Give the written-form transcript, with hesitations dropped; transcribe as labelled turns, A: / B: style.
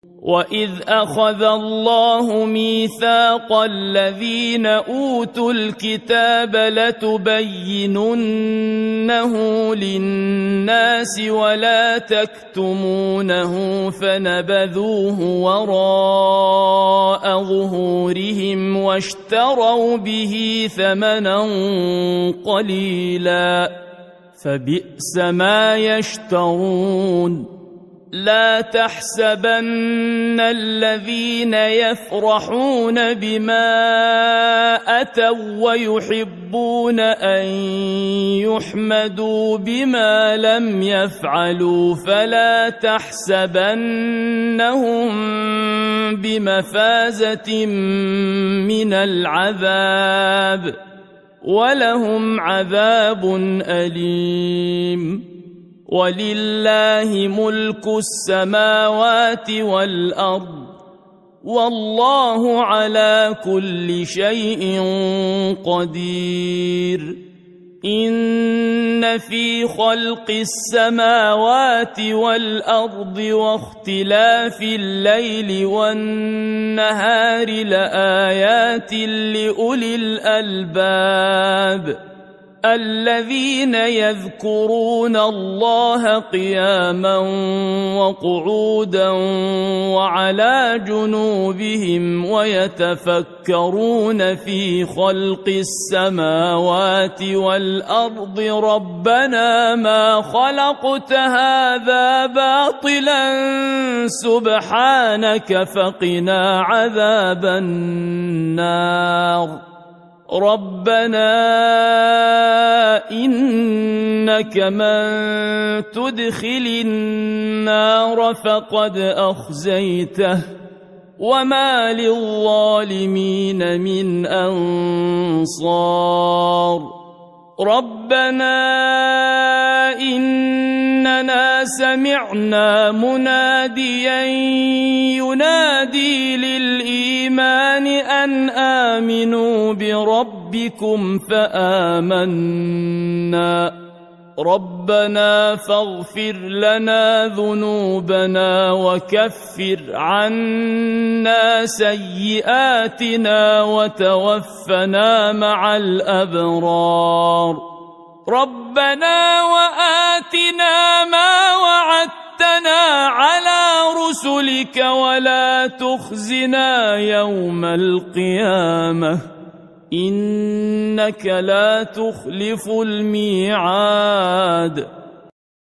A: وَإِذْ أَخَذَ اللَّهُ مِيثَاقَ الَّذِينَ أُوتُوا الْكِتَابَ لَتُبَيِّنُنَّهُ لِلنَّاسِ وَلَا تَكْتُمُونَهُ فَنَبَذُوهُ وَرَاءَ ظُهُورِهِمْ وَاشْتَرَوْا بِهِ ثَمَنًا قَلِيلًا فَبِئْسَ مَا يَشْتَرُونَ لا تحسبن الذين يفرحون بما أتوا ويحبون أن يحمدوا بما لم يفعلوا فلا تحسبنهم بمفازة من العذاب ولهم عذاب أليم وَلِلَّهِ مُلْكُ السَّمَاوَاتِ وَالْأَرْضِ وَاللَّهُ عَلَى كُلِّ شَيْءٍ قَدِيرٌ إِنَّ فِي خَلْقِ السَّمَاوَاتِ وَالْأَرْضِ وَاخْتِلَافِ اللَّيْلِ وَالنَّهَارِ لَآيَاتٍ لِأُولِي الْأَلْبَابِ الذين يذكرون الله قياما وقعودا وعلى جنوبهم ويتفكرون في خلق السماوات والأرض ربنا ما خلقت هذا باطلا سبحانك فقنا عذاب النار ربنا إنك من تدخل النار فقد أخزيته وما للظالمين من أنصار ربنا إننا سمعنا مناديا ينادي للإيمان أن آمنوا بربكم فآمنا ربنا فاغفر لنا ذنوبنا وكفر عنا سيئاتنا وتوفنا مع الأبرار ربنا وآتنا ما وعدتنا على رسلك ولا تخزنا يوم القيامة إنك لا تخلف الميعاد